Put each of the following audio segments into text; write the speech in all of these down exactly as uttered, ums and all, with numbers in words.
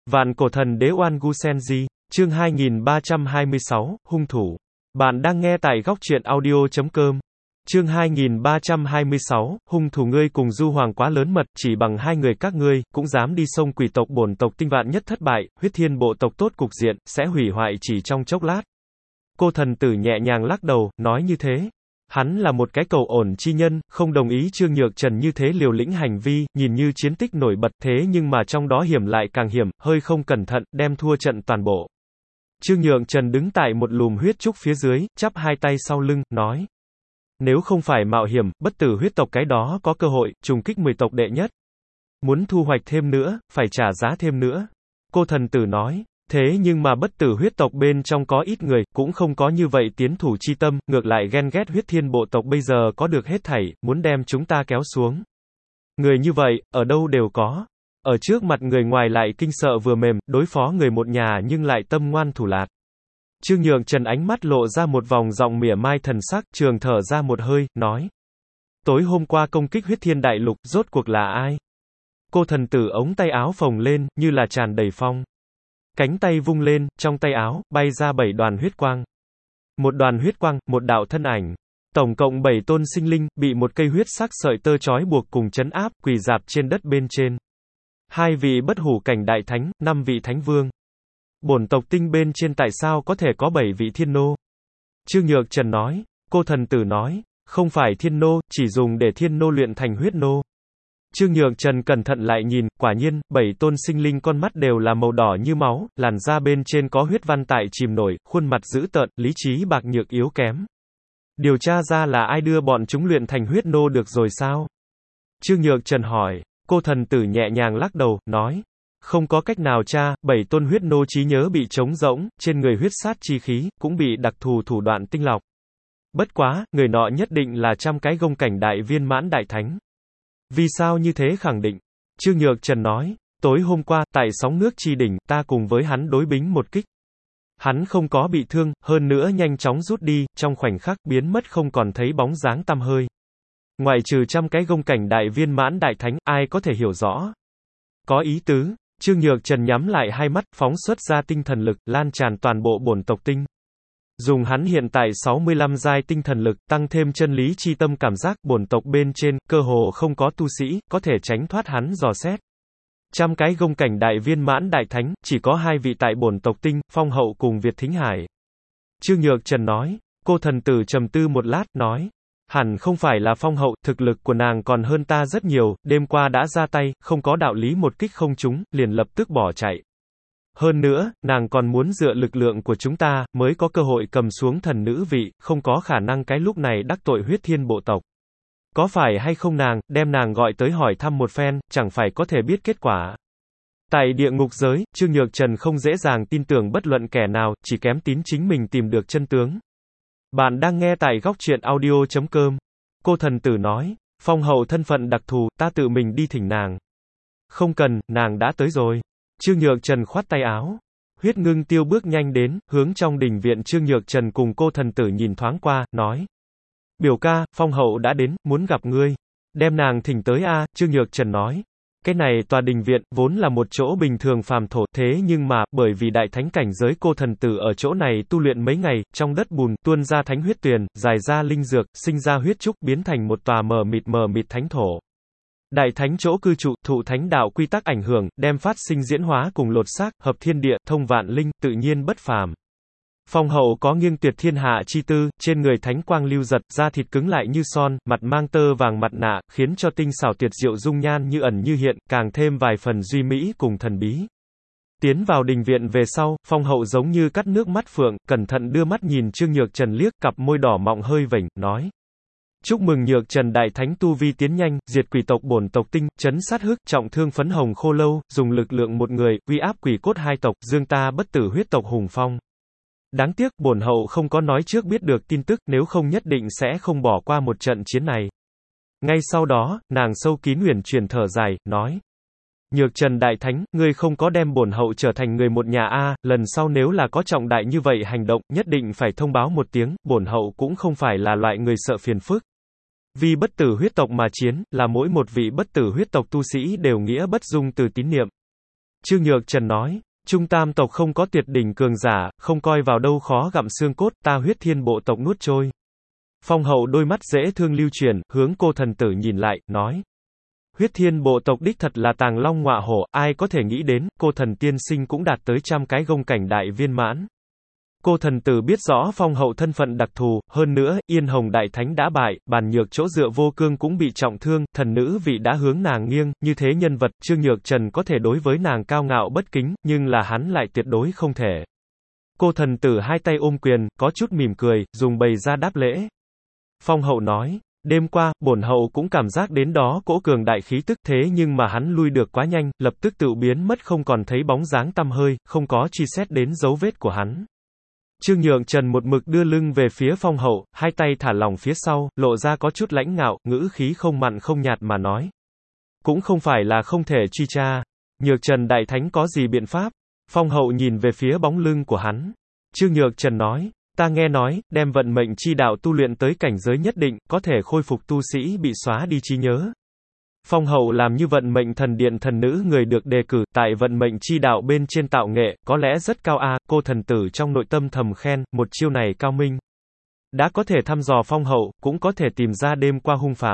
Vạn cổ thần đế Oan Gu Senji, chương hai nghìn ba trăm hai mươi sáu, hung thủ. Bạn đang nghe tại góc truyện audio chấm com. Chương hai nghìn ba trăm hai mươi sáu, hung thủ. Ngươi cùng Du Hoàng quá lớn mật, chỉ bằng hai người các ngươi, cũng dám đi xông quỷ tộc bổn tộc tinh vạn nhất thất bại, huyết thiên bộ tộc tốt cục diện, sẽ hủy hoại chỉ trong chốc lát. Cô thần tử nhẹ nhàng lắc đầu, nói như thế. Hắn là một cái cầu ổn chi nhân, không đồng ý Trương Nhược Trần như thế liều lĩnh hành vi, nhìn như chiến tích nổi bật thế nhưng mà trong đó hiểm lại càng hiểm, hơi không cẩn thận, đem thua trận toàn bộ. Trương Nhược Trần đứng tại một lùm huyết trúc phía dưới, chắp hai tay sau lưng, nói. Nếu không phải mạo hiểm, bất tử huyết tộc cái đó có cơ hội, trùng kích mười tộc đệ nhất. Muốn thu hoạch thêm nữa, phải trả giá thêm nữa. Cô thần tử nói. Thế nhưng mà bất tử huyết tộc bên trong có ít người, cũng không có như vậy tiến thủ chi tâm, ngược lại ghen ghét huyết thiên bộ tộc bây giờ có được hết thảy, muốn đem chúng ta kéo xuống. Người như vậy, ở đâu đều có. Ở trước mặt người ngoài lại kinh sợ vừa mềm, đối phó người một nhà nhưng lại tâm ngoan thủ lạt. Trương Nhược Trần ánh mắt lộ ra một vòng giọng mỉa mai thần sắc, trường thở ra một hơi, nói. Tối hôm qua công kích huyết thiên đại lục, rốt cuộc là ai? Cô thần tử ống tay áo phồng lên, như là tràn đầy phong. Cánh tay vung lên, trong tay áo, bay ra bảy đoàn huyết quang. Một đoàn huyết quang, một đạo thân ảnh. Tổng cộng bảy tôn sinh linh, bị một cây huyết sắc sợi tơ trói buộc cùng trấn áp, quỳ dạp trên đất bên trên. Hai vị bất hủ cảnh đại thánh, năm vị thánh vương. Bổn tộc tinh bên trên tại sao có thể có bảy vị thiên nô? Trương Nhược Trần nói, cô thần tử nói, không phải thiên nô, chỉ dùng để thiên nô luyện thành huyết nô. Trương Nhược Trần cẩn thận lại nhìn, quả nhiên, bảy tôn sinh linh con mắt đều là màu đỏ như máu, làn da bên trên có huyết văn tại chìm nổi, khuôn mặt dữ tợn, lý trí bạc nhược yếu kém. Điều tra ra là ai đưa bọn chúng luyện thành huyết nô được rồi sao? Trương Nhược Trần hỏi, cô thần tử nhẹ nhàng lắc đầu, nói, không có cách nào tra, bảy tôn huyết nô trí nhớ bị trống rỗng, trên người huyết sát chi khí, cũng bị đặc thù thủ đoạn tinh lọc. Bất quá, người nọ nhất định là trăm cái gông cảnh đại viên mãn đại thánh. Vì sao như thế khẳng định? Trương Nhược Trần nói, tối hôm qua, tại sóng nước chi đỉnh, ta cùng với hắn đối bính một kích. Hắn không có bị thương, hơn nữa nhanh chóng rút đi, trong khoảnh khắc biến mất không còn thấy bóng dáng tăm hơi. Ngoại trừ trăm cái gông cảnh đại viên mãn đại thánh, ai có thể hiểu rõ? Có ý tứ, Trương Nhược Trần nhắm lại hai mắt, phóng xuất ra tinh thần lực, lan tràn toàn bộ bổn tộc tinh. Dùng hắn hiện tại sáu mươi lăm giai tinh thần lực, tăng thêm chân lý chi tâm cảm giác, bổn tộc bên trên, cơ hồ không có tu sĩ, có thể tránh thoát hắn dò xét. Trăm cái gông cảnh đại viên mãn đại thánh, chỉ có hai vị tại bổn tộc tinh, Phong Hậu cùng Việt Thính Hải. Trương Nhược Trần nói, cô thần tử trầm tư một lát, nói, hẳn không phải là Phong Hậu, thực lực của nàng còn hơn ta rất nhiều, đêm qua đã ra tay, không có đạo lý một kích không trúng, liền lập tức bỏ chạy. Hơn nữa, nàng còn muốn dựa lực lượng của chúng ta, mới có cơ hội cầm xuống thần nữ vị, không có khả năng cái lúc này đắc tội huyết thiên bộ tộc. Có phải hay không nàng, đem nàng gọi tới hỏi thăm một phen, chẳng phải có thể biết kết quả. Tại địa ngục giới, Trương Nhược Trần không dễ dàng tin tưởng bất luận kẻ nào, chỉ kém tín chính mình tìm được chân tướng. Bạn đang nghe tại góc truyện audio chấm com. Cô thần tử nói, Phong Hậu thân phận đặc thù, ta tự mình đi thỉnh nàng. Không cần, nàng đã tới rồi. Trương Nhược Trần khoát tay áo. Huyết Ngưng Tiêu bước nhanh đến, hướng trong đình viện. Trương Nhược Trần cùng cô thần tử nhìn thoáng qua, nói. Biểu ca, Phong Hậu đã đến, muốn gặp ngươi. Đem nàng thỉnh tới a. Trương Nhược Trần nói. Cái này tòa đình viện, vốn là một chỗ bình thường phàm thổ, thế nhưng mà, bởi vì đại thánh cảnh giới cô thần tử ở chỗ này tu luyện mấy ngày, trong đất bùn, tuôn ra thánh huyết tuyền, dài ra linh dược, sinh ra huyết trúc, biến thành một tòa mờ mịt mờ mịt thánh thổ. Đại thánh chỗ cư trụ, thụ thánh đạo quy tắc ảnh hưởng, đem phát sinh diễn hóa cùng lột xác, hợp thiên địa, thông vạn linh, tự nhiên bất phàm. Phong Hậu có nghiêng tuyệt thiên hạ chi tư, trên người thánh quang lưu giật, da thịt cứng lại như son, mặt mang tơ vàng mặt nạ, khiến cho tinh xảo tuyệt diệu dung nhan như ẩn như hiện, càng thêm vài phần duy mỹ cùng thần bí. Tiến vào đình viện về sau, Phong Hậu giống như cắt nước mắt phượng, cẩn thận đưa mắt nhìn Trương Nhược Trần liếc, cặp môi đỏ mọng hơi vểnh, nói. Chúc mừng Nhược Trần đại thánh tu vi tiến nhanh, diệt quỷ tộc bổn tộc tinh, chấn sát hức, trọng thương phấn hồng khô lâu, dùng lực lượng một người, uy áp quỷ cốt hai tộc, dương ta bất tử huyết tộc hùng phong. Đáng tiếc, bổn hậu không có nói trước biết được tin tức, nếu không nhất định sẽ không bỏ qua một trận chiến này. Ngay sau đó, nàng sâu kín huyền truyền thở dài, nói. Nhược Trần đại thánh, ngươi không có đem bổn hậu trở thành người một nhà a, lần sau nếu là có trọng đại như vậy hành động, nhất định phải thông báo một tiếng, bổn hậu cũng không phải là loại người sợ phiền phức. Vì bất tử huyết tộc mà chiến, là mỗi một vị bất tử huyết tộc tu sĩ đều nghĩa bất dung từ tín niệm. Trương Nhược Trần nói, Trung Tam tộc không có tuyệt đỉnh cường giả, không coi vào đâu khó gặm xương cốt, ta huyết thiên bộ tộc nuốt trôi. Phong hậu đôi mắt dễ thương lưu chuyển, hướng cô thần tử nhìn lại, nói. Huyết thiên bộ tộc đích thật là tàng long ngọa hổ, ai có thể nghĩ đến, cô thần tiên sinh cũng đạt tới trăm cái gông cảnh đại viên mãn. Cô thần tử biết rõ phong hậu thân phận đặc thù, hơn nữa, Yên Hồng Đại Thánh đã bại, bàn nhược chỗ dựa vô cương cũng bị trọng thương, thần nữ vị đã hướng nàng nghiêng, như thế nhân vật, Trương Nhược Trần có thể đối với nàng cao ngạo bất kính, nhưng là hắn lại tuyệt đối không thể. Cô thần tử hai tay ôm quyền, có chút mỉm cười, dùng bày ra đáp lễ. Phong hậu nói, đêm qua, bổn hậu cũng cảm giác đến đó cỗ cường đại khí tức, thế nhưng mà hắn lui được quá nhanh, lập tức tự biến mất không còn thấy bóng dáng tăm hơi, không có truy xét đến dấu vết của hắn. Trương Nhược Trần một mực đưa lưng về phía phong hậu, hai tay thả lỏng phía sau, lộ ra có chút lãnh ngạo, ngữ khí không mặn không nhạt mà nói. Cũng không phải là không thể truy tra. Nhược Trần Đại Thánh có gì biện pháp? Phong hậu nhìn về phía bóng lưng của hắn. Trương Nhược Trần nói, ta nghe nói, đem vận mệnh chi đạo tu luyện tới cảnh giới nhất định, có thể khôi phục tu sĩ bị xóa đi trí nhớ. Phong hậu làm như vận mệnh thần điện thần nữ người được đề cử, tại vận mệnh chi đạo bên trên tạo nghệ, có lẽ rất cao a. Cô thần tử trong nội tâm thầm khen, một chiêu này cao minh. Đã có thể thăm dò phong hậu, cũng có thể tìm ra đêm qua hung phạm.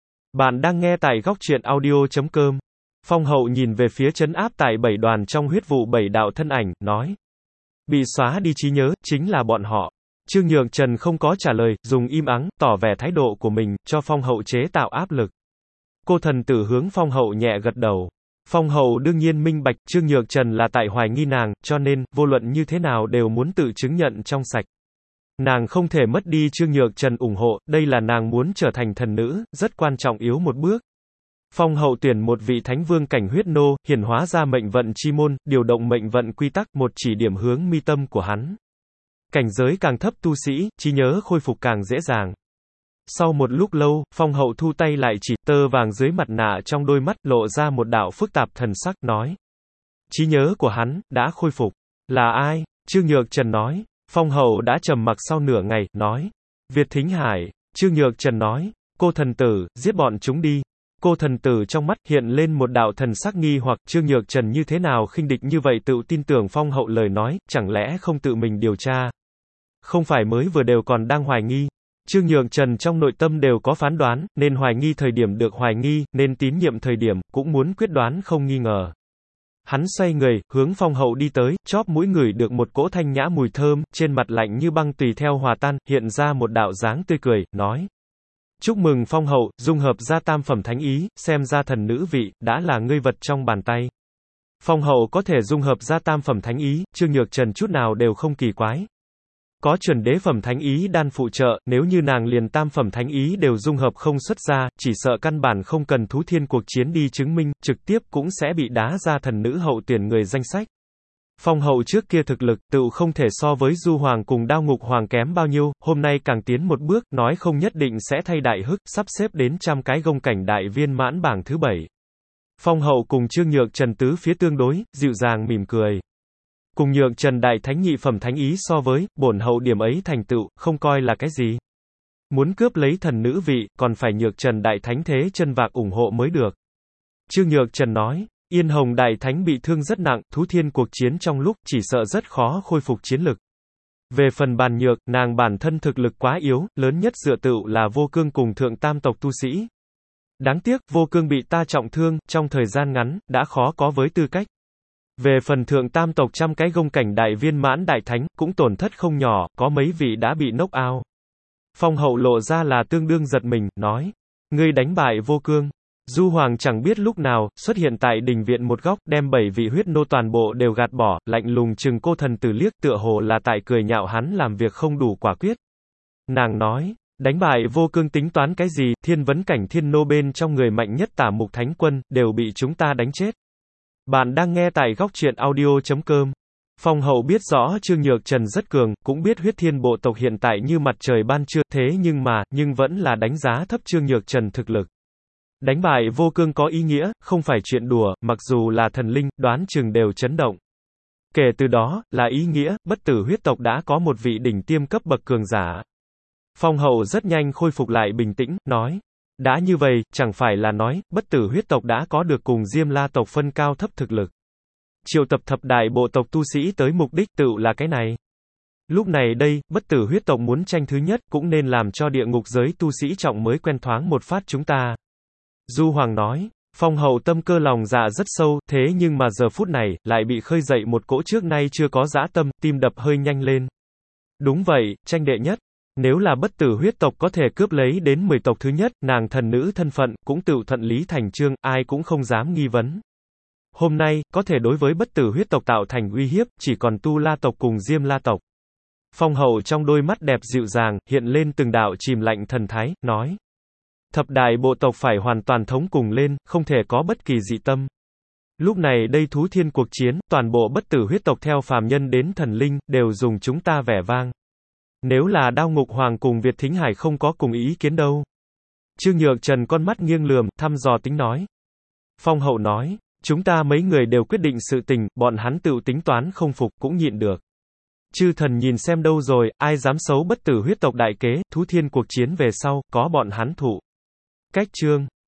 Bạn đang nghe tại góc truyện audio chấm com. Phong hậu nhìn về phía trấn áp tại bảy đoàn trong huyết vụ bảy đạo thân ảnh, nói. Bị xóa đi trí nhớ, chính là bọn họ. Trương Nhược Trần không có trả lời, dùng im ắng, tỏ vẻ thái độ của mình, cho phong hậu chế tạo áp lực. Cô thần tử hướng phong hậu nhẹ gật đầu. Phong hậu đương nhiên minh bạch, Trương Nhược Trần là tại hoài nghi nàng, cho nên, vô luận như thế nào đều muốn tự chứng nhận trong sạch. Nàng không thể mất đi Trương Nhược Trần ủng hộ, đây là nàng muốn trở thành thần nữ, rất quan trọng yếu một bước. Phong hậu tuyển một vị thánh vương cảnh huyết nô, hiển hóa ra mệnh vận chi môn, điều động mệnh vận quy tắc, một chỉ điểm hướng mi tâm của hắn. Cảnh giới càng thấp tu sĩ, trí nhớ khôi phục càng dễ dàng. Sau một lúc lâu, phong hậu thu tay lại chỉ, tơ vàng dưới mặt nạ trong đôi mắt, lộ ra một đạo phức tạp thần sắc, nói. Trí nhớ của hắn, đã khôi phục. Là ai? Trương Nhược Trần nói. Phong hậu đã trầm mặc sau nửa ngày, nói. Việt Thính Hải. Trương Nhược Trần nói. Cô thần tử, giết bọn chúng đi. Cô thần tử trong mắt hiện lên một đạo thần sắc nghi hoặc, Trương Nhược Trần như thế nào khinh địch như vậy tự tin tưởng phong hậu lời nói, chẳng lẽ không tự mình điều tra. Không phải mới vừa đều còn đang hoài nghi. Trương Nhược Trần trong nội tâm đều có phán đoán, nên hoài nghi thời điểm được hoài nghi, nên tín nhiệm thời điểm, cũng muốn quyết đoán không nghi ngờ. Hắn xoay người, hướng phong hậu đi tới, chóp mũi ngửi được một cỗ thanh nhã mùi thơm, trên mặt lạnh như băng tùy theo hòa tan, hiện ra một đạo dáng tươi cười, nói. Chúc mừng phong hậu, dung hợp ra tam phẩm thánh ý, xem ra thần nữ vị, đã là ngươi vật trong bàn tay. Phong hậu có thể dung hợp ra tam phẩm thánh ý, Trương Nhược Trần chút nào đều không kỳ quái. Có chuẩn đế phẩm thánh ý đan phụ trợ, nếu như nàng liền tam phẩm thánh ý đều dung hợp không xuất ra, chỉ sợ căn bản không cần thú thiên cuộc chiến đi chứng minh, trực tiếp cũng sẽ bị đá ra thần nữ hậu tuyển người danh sách. Phong hậu trước kia thực lực, tự không thể so với Du Hoàng cùng Đao Ngục Hoàng kém bao nhiêu, hôm nay càng tiến một bước, nói không nhất định sẽ thay đại hức, sắp xếp đến trăm cái gông cảnh đại viên mãn bảng thứ bảy. Phong hậu cùng Trương Nhược Trần tứ phía tương đối, dịu dàng mỉm cười. Cùng Nhược Trần Đại Thánh nhị phẩm thánh ý so với, bổn hậu điểm ấy thành tựu, không coi là cái gì. Muốn cướp lấy thần nữ vị, còn phải Nhược Trần Đại Thánh thế chân vạc ủng hộ mới được. Trương Nhược Trần nói, Yên Hồng Đại Thánh bị thương rất nặng, thú thiên cuộc chiến trong lúc, chỉ sợ rất khó khôi phục chiến lực. Về phần bàn nhược, nàng bản thân thực lực quá yếu, lớn nhất dựa tựu là vô cương cùng thượng tam tộc tu sĩ. Đáng tiếc, vô cương bị ta trọng thương, trong thời gian ngắn, đã khó có với tư cách. Về phần thượng tam tộc trăm cái gông cảnh đại viên mãn đại thánh, cũng tổn thất không nhỏ, có mấy vị đã bị knock out. Phong hậu lộ ra là tương đương giật mình, nói. Ngươi đánh bại vô cương. Du Hoàng chẳng biết lúc nào, xuất hiện tại đình viện một góc, đem bảy vị huyết nô toàn bộ đều gạt bỏ, lạnh lùng chừng cô thần tử liếc tựa hồ là tại cười nhạo hắn làm việc không đủ quả quyết. Nàng nói. Đánh bại vô cương tính toán cái gì, thiên vấn cảnh thiên nô bên trong người mạnh nhất Tả Mục Thánh Quân, đều bị chúng ta đánh chết. Bạn đang nghe tại góc truyện audio chấm com. Phong hậu biết rõ Trương Nhược Trần rất cường, cũng biết huyết thiên bộ tộc hiện tại như mặt trời ban trưa, thế nhưng mà, nhưng vẫn là đánh giá thấp Trương Nhược Trần thực lực. Đánh bại vô cương có ý nghĩa, không phải chuyện đùa, mặc dù là thần linh, đoán chừng đều chấn động. Kể từ đó, là ý nghĩa, bất tử huyết tộc đã có một vị đỉnh tiêm cấp bậc cường giả. Phong hậu rất nhanh khôi phục lại bình tĩnh, nói. Đã như vậy, chẳng phải là nói, bất tử huyết tộc đã có được cùng Diêm La tộc phân cao thấp thực lực. Triệu tập thập đại bộ tộc tu sĩ tới mục đích tựu là cái này. Lúc này đây, bất tử huyết tộc muốn tranh thứ nhất, cũng nên làm cho địa ngục giới tu sĩ trọng mới quen thoáng một phát chúng ta. Du Hoàng nói, Phong hậu tâm cơ lòng dạ rất sâu, thế nhưng mà giờ phút này, lại bị khơi dậy một cỗ trước nay chưa có dã tâm, tim đập hơi nhanh lên. Đúng vậy, tranh đệ nhất. Nếu là bất tử huyết tộc có thể cướp lấy đến mười tộc thứ nhất, nàng thần nữ thân phận, cũng tự thuận lý thành chương, ai cũng không dám nghi vấn. Hôm nay, có thể đối với bất tử huyết tộc tạo thành uy hiếp, chỉ còn Tu La tộc cùng Diêm La tộc. Phong hậu trong đôi mắt đẹp dịu dàng, hiện lên từng đạo chìm lạnh thần thái, nói. Thập đại bộ tộc phải hoàn toàn thống cùng lên, không thể có bất kỳ dị tâm. Lúc này đây thú thiên cuộc chiến, toàn bộ bất tử huyết tộc theo phàm nhân đến thần linh, đều dùng chúng ta vẻ vang. Nếu là Đao Ngục Hoàng cùng Việt Thính Hải không có cùng ý kiến đâu. Trương Nhược Trần con mắt nghiêng lườm, thăm dò tính nói. Phong hậu nói, chúng ta mấy người đều quyết định sự tình, bọn hắn tự tính toán không phục cũng nhịn được. Chư thần nhìn xem đâu rồi, ai dám xấu bất tử huyết tộc đại kế, thú thiên cuộc chiến về sau, có bọn hắn thụ. Cách chương